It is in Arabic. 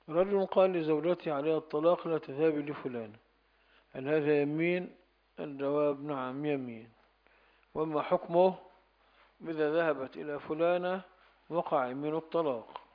رجل قال لزوجته عليها الطلاق لا تذهبي لفلان، هل هذا يمين؟ الجواب نعم يمين. وما حكمه؟ إذا ذهبت إلى فلانة وقع يمين الطلاق.